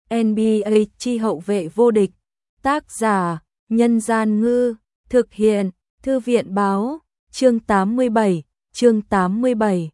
NBA chi hậu vệ vô địch. Tác giả: Nhân Gian Ngư. Thực hiện: Thư viện Báo. Chương 87. Chương 87.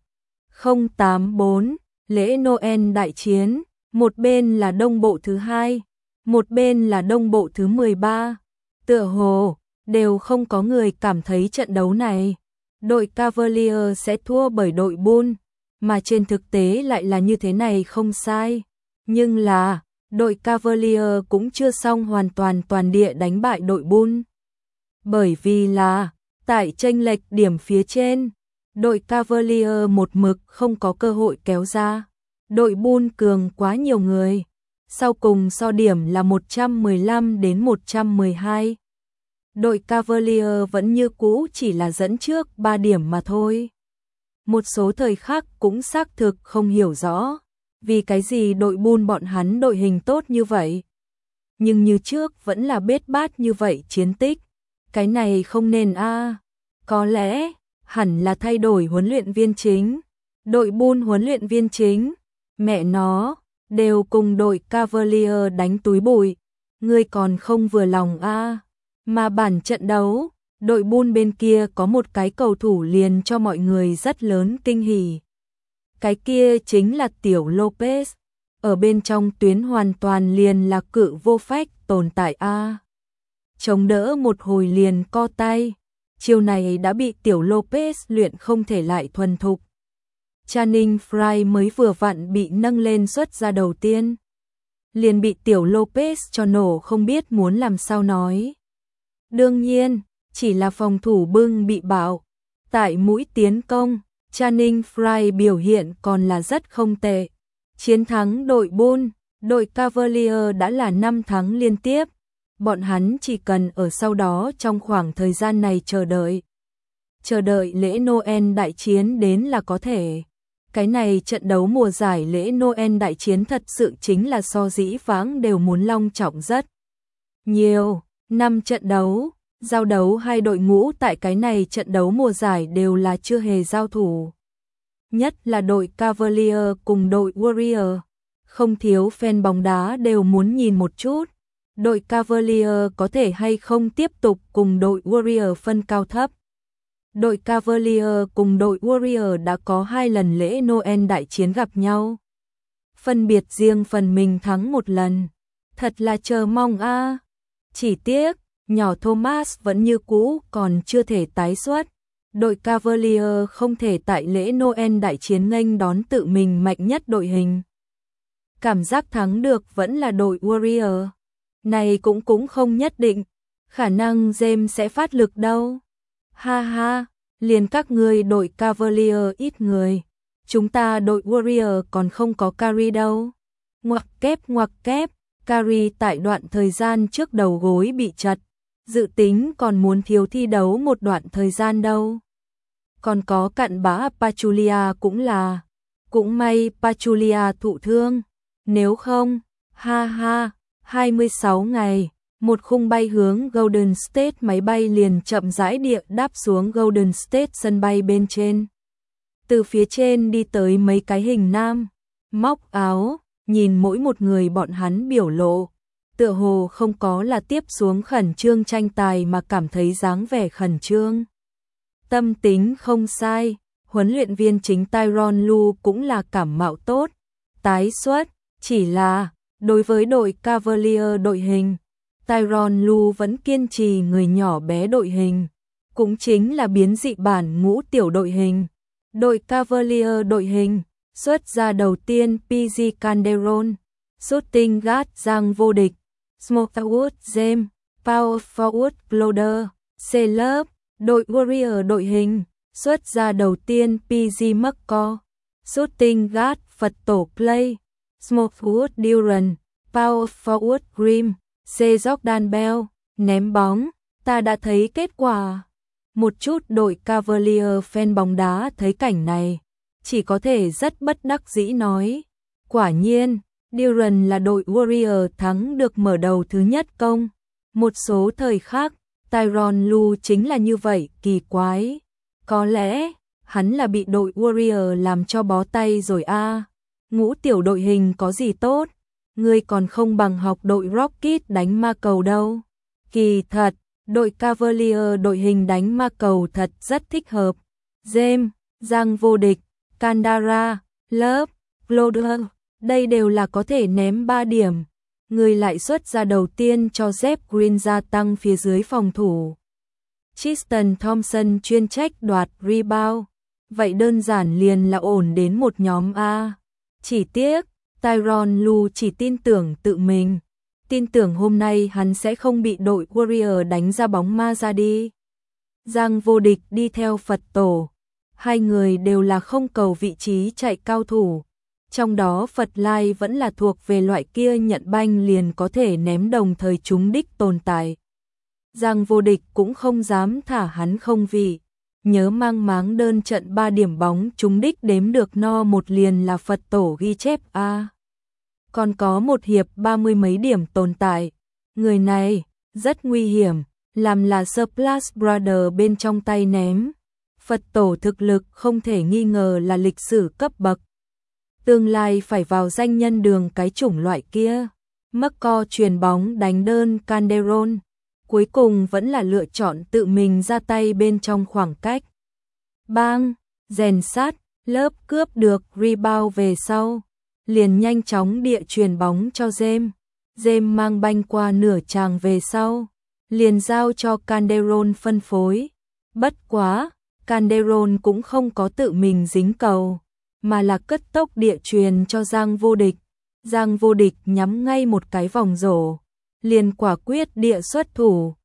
084. Lễ Noel đại chiến. Một bên là Đông Bộ thứ 2, một bên là Đông Bộ thứ 13. Tựa hồ đều không có người cảm thấy trận đấu này đội Cavalier sẽ thua bởi đội Bull, mà trên thực tế lại là như thế này không sai. Nhưng là đội Cavalier cũng chưa xong hoàn toàn địa đánh bại đội Bull. Bởi vì là tại chênh lệch điểm phía trên, đội Cavalier một mực không có cơ hội kéo ra. Đội Bull cường quá nhiều người. Sau cùng so điểm là 115 đến 112. Đội Cavalier vẫn như cũ chỉ là dẫn trước 3 điểm mà thôi. Một số thời khắc cũng xác thực không hiểu rõ vì cái gì đội Bull bọn hắn đội hình tốt như vậy. Nhưng như trước vẫn là bết bát như vậy chiến tích. Cái này không nên a. Có lẽ hẳn là thay đổi huấn luyện viên chính. Đội Bull huấn luyện viên chính, mẹ nó, đều cùng đội Cavalier đánh túi bụi. Ngươi còn không vừa lòng a. Mà bản trận đấu, đội Bull bên kia có một cái cầu thủ liền cho mọi người rất lớn kinh hỉ. Cái kia chính là Tiểu Lopez. Ở bên trong tuyến hoàn toàn liền là cự vô phách tồn tại a. Chống đỡ một hồi liền co tay. Chiêu này đã bị Tiểu Lopez luyện không thể lại thuần thục. Channing Frye mới vừa vặn bị nâng lên xuất ra đầu tiên, liền bị Tiểu Lopez cho nổ không biết muốn làm sao nói. Đương nhiên, chỉ là phòng thủ bưng bị bạo. Tại mũi tiến công, Channing Frye biểu hiện còn là rất không tệ. Chiến thắng đội Bull, đội Cavalier đã là 5 thắng liên tiếp. Bọn hắn chỉ cần ở sau đó trong khoảng thời gian này chờ đợi lễ Noel đại chiến đến là có thể. Cái này trận đấu mùa giải lễ Noel đại chiến thật sự chính là so dĩ vãng đều muốn long trọng rất nhiều. 5 trận đấu, giao đấu hai đội ngũ tại cái này trận đấu mùa giải đều là chưa hề giao thủ. Nhất là đội Cavalier cùng đội Warrior. Không thiếu fan bóng đá đều muốn nhìn một chút. Đội Cavalier có thể hay không tiếp tục cùng đội Warrior phân cao thấp. Đội Cavalier cùng đội Warrior đã có 2 lần lễ Noel đại chiến gặp nhau. Phân biệt riêng phần mình thắng 1 lần. Thật là chờ mong a. Chỉ tiếc, nhỏ Thomas vẫn như cũ còn chưa thể tái xuất. Đội Cavalier không thể tại lễ Noel đại chiến nghênh đón tự mình mạnh nhất đội hình. Cảm giác thắng được vẫn là đội Warrior. Này cũng không nhất định. Khả năng James sẽ phát lực đâu. Ha ha, liền các ngươi đội Cavalier ít người. Chúng ta đội Warrior còn không có Curry đâu. Ngoặc kép, Curry tại đoạn thời gian trước đầu gối bị chật. Dự tính còn muốn thiếu thi đấu một đoạn thời gian đâu. Còn có cặn bã Pachulia cũng may Pachulia thụ thương. Nếu không, ha ha, 26 ngày, một khung bay hướng Golden State máy bay liền chậm rãi địa đáp xuống Golden State sân bay bên trên. Từ phía trên đi tới mấy cái hình nam, móc áo, nhìn mỗi một người bọn hắn biểu lộ. Tựa hồ không có là tiếp xuống khẩn trương tranh tài mà cảm thấy dáng vẻ khẩn trương. Tâm tính không sai, huấn luyện viên chính Tyronn Lue cũng là cảm mạo tốt, tái xuất, chỉ là đối với đội Cavalier đội hình, Tyronn Lue vẫn kiên trì người nhỏ bé đội hình, cũng chính là biến dị bản ngũ tiểu đội hình. Đội Cavalier đội hình, xuất ra đầu tiên PG Calderon, shooting guard Giang vô địch, Smokwood James, power forward Cloder, C-Love. Đội Warrior đội hình, xuất ra đầu tiên PG McCall, shooting guard Phật tổ Clay, Smokwood Duran, power forward Grimm, C. Jordan Bell, ném bóng, ta đã thấy kết quả. Một chút đội Cavalier fan bóng đá thấy cảnh này, chỉ có thể rất bất đắc dĩ nói. Quả nhiên, Duran là đội Warrior thắng được mở đầu thứ nhất công. Một số thời khác, Tyronn Lue chính là như vậy, kỳ quái. Có lẽ, hắn là bị đội Warrior làm cho bó tay rồi a. Ngũ tiểu đội hình có gì tốt, ngươi còn không bằng học đội Rocket đánh ma cầu đâu. Kỳ thật, đội Cavalier đội hình đánh ma cầu thật rất thích hợp. James, Giang Vô Địch, Candara, Love, Cloder, đây đều là có thể ném 3 điểm. Người lại xuất ra đầu tiên cho Jeff Green gia tăng phía dưới phòng thủ. Tristan Thompson chuyên trách đoạt rebound. Vậy đơn giản liền là ổn đến một nhóm A. Chỉ tiếc, Tyronn Lue chỉ tin tưởng tự mình. Tin tưởng hôm nay hắn sẽ không bị đội Warrior đánh ra bóng ma ra đi. Giang Vô Địch đi theo Phật tổ. Hai người đều là không cầu vị trí chạy cao thủ. Trong đó Phật Lai vẫn là thuộc về loại kia nhận banh liền có thể ném đồng thời trúng đích tồn tại. Giang Vô Địch cũng không dám thả hắn không vị. Nhớ mang máng đơn trận 3 điểm bóng trúng đích đếm được no một liền là Phật tổ ghi chép A. Còn có một hiệp 30 mấy điểm tồn tại. Người này rất nguy hiểm, làm là Splash Brother bên trong tay ném. Phật tổ thực lực không thể nghi ngờ là lịch sử cấp bậc. Tương lai phải vào danh nhân đường cái chủng loại kia. McCaw truyền bóng đánh đơn Calderon. Cuối cùng vẫn là lựa chọn tự mình ra tay bên trong khoảng cách. Bang, rèn sát, lớp cướp được rebound về sau. Liền nhanh chóng địa truyền bóng cho James. James mang banh qua nửa tràng về sau. Liền giao cho Calderon phân phối. Bất quá, Calderon cũng không có tự mình dính cầu, mà là cất tốc địa truyền cho Giang Vô Địch. Giang Vô Địch nhắm ngay một cái vòng rổ. Liền quả quyết địa xuất thủ.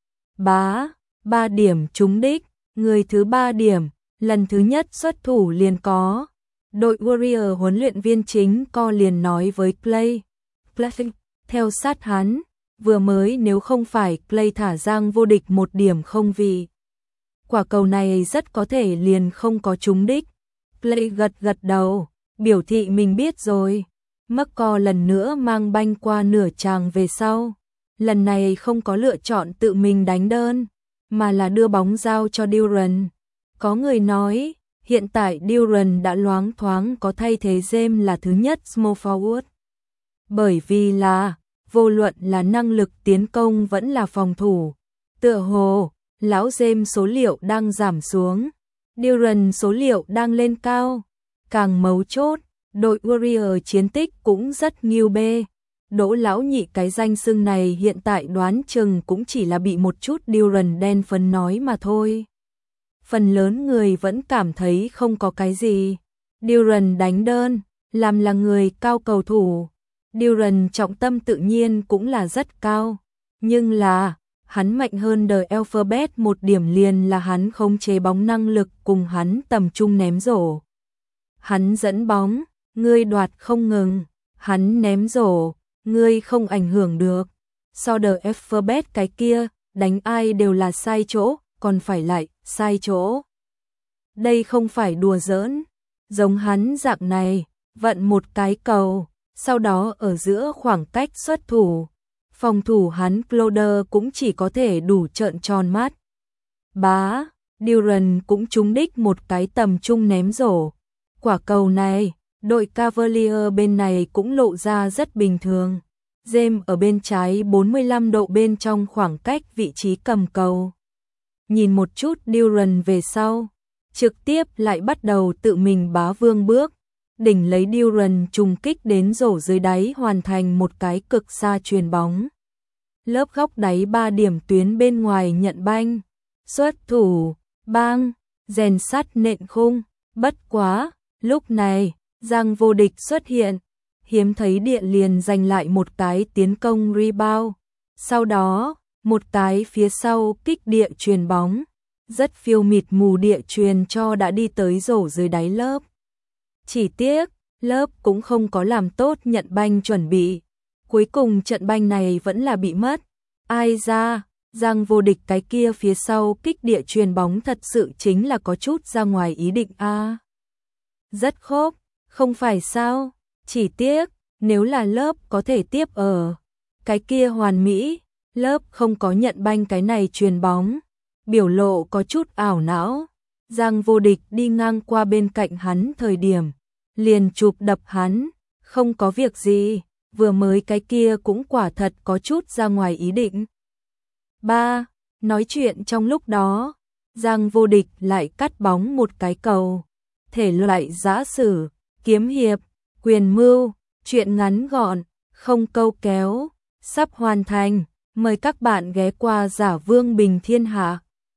3 điểm trúng đích, người thứ 3 điểm, lần thứ nhất xuất thủ liền có. Đội Warrior huấn luyện viên chính Co liền nói với Clay. Theo sát hắn, vừa mới nếu không phải Clay thả Giang Vô Địch 1 điểm không vì. Quả cầu này rất có thể liền không có trúng đích. Clay gật đầu, biểu thị mình biết rồi. McCaw lần nữa mang banh qua nửa tràng về sau. Lần này không có lựa chọn tự mình đánh đơn, mà là đưa bóng giao cho Duren. Có người nói, hiện tại Duren đã loáng thoáng có thay thế James là thứ nhất small forward. Bởi vì là, vô luận là năng lực tiến công vẫn là phòng thủ. Tựa hồ, lão James số liệu đang giảm xuống, Duren số liệu đang lên cao. Càng mấu chốt, đội Warrior chiến tích cũng rất nghiêu bê. Đỗ lão nhị cái danh xưng này hiện tại đoán chừng cũng chỉ là bị một chút Duren đen phấn nói mà thôi. Phần lớn người vẫn cảm thấy không có cái gì. Duren đánh đơn, làm là người cao cầu thủ. Duren trọng tâm tự nhiên cũng là rất cao. Nhưng là, hắn mạnh hơn The Alphabet 1 điểm liền là hắn khống chế bóng năng lực cùng hắn tầm trung ném rổ. Hắn dẫn bóng, ngươi đoạt không ngừng. Hắn ném rổ, ngươi không ảnh hưởng được. So The Alphabet cái kia, đánh ai đều là sai chỗ, còn phải lại sai chỗ. Đây không phải đùa giỡn. Giống hắn dạng này, vận một cái cầu, sau đó ở giữa khoảng cách xuất thủ. Phòng thủ hắn Cloder cũng chỉ có thể đủ trợn tròn mắt. Duren cũng trúng đích một cái tầm trung ném rổ. Quả cầu này, đội Cavalier bên này cũng lộ ra rất bình thường. James ở bên trái 45 độ bên trong khoảng cách vị trí cầm cầu. Nhìn một chút Duren về sau, trực tiếp lại bắt đầu tự mình bá vương bước. Đỉnh lấy Duren trùng kích đến rổ dưới đáy hoàn thành một cái cực xa chuyền bóng. Lớp góc đáy 3 điểm tuyến bên ngoài nhận banh. Xuất thủ, bang, rèn sắt nện khung. Bất quá, lúc này, Giang Vô Địch xuất hiện. Hiếm thấy địa liền giành lại một cái tiến công rebound. Sau đó, một cái phía sau kích địa chuyền bóng. Rất phiêu mịt mù địa chuyền cho đã đi tới rổ dưới đáy lớp. Chỉ tiếc, lớp cũng không có làm tốt nhận banh chuẩn bị. Cuối cùng trận banh này vẫn là bị mất. Ai ra, Giang Vô Địch cái kia phía sau kích địa chuyền bóng thật sự chính là có chút ra ngoài ý định a. Rất khớp, không phải sao? Chỉ tiếc, nếu là lớp có thể tiếp ở cái kia hoàn mỹ, lớp không có nhận banh cái này chuyền bóng. Biểu lộ có chút ảo não. Giang Vô Địch đi ngang qua bên cạnh hắn thời điểm, liền chụp đập hắn, không có việc gì, vừa mới cái kia cũng quả thật có chút ra ngoài ý định. 3. Nói chuyện trong lúc đó, Giang Vô Địch lại cắt bóng một cái cầu. Thể loại giã sử, kiếm hiệp, quyền mưu, truyện ngắn gọn, không câu kéo, sắp hoàn thành. Mời các bạn ghé qua Giả Vương Bình Thiên Hạ.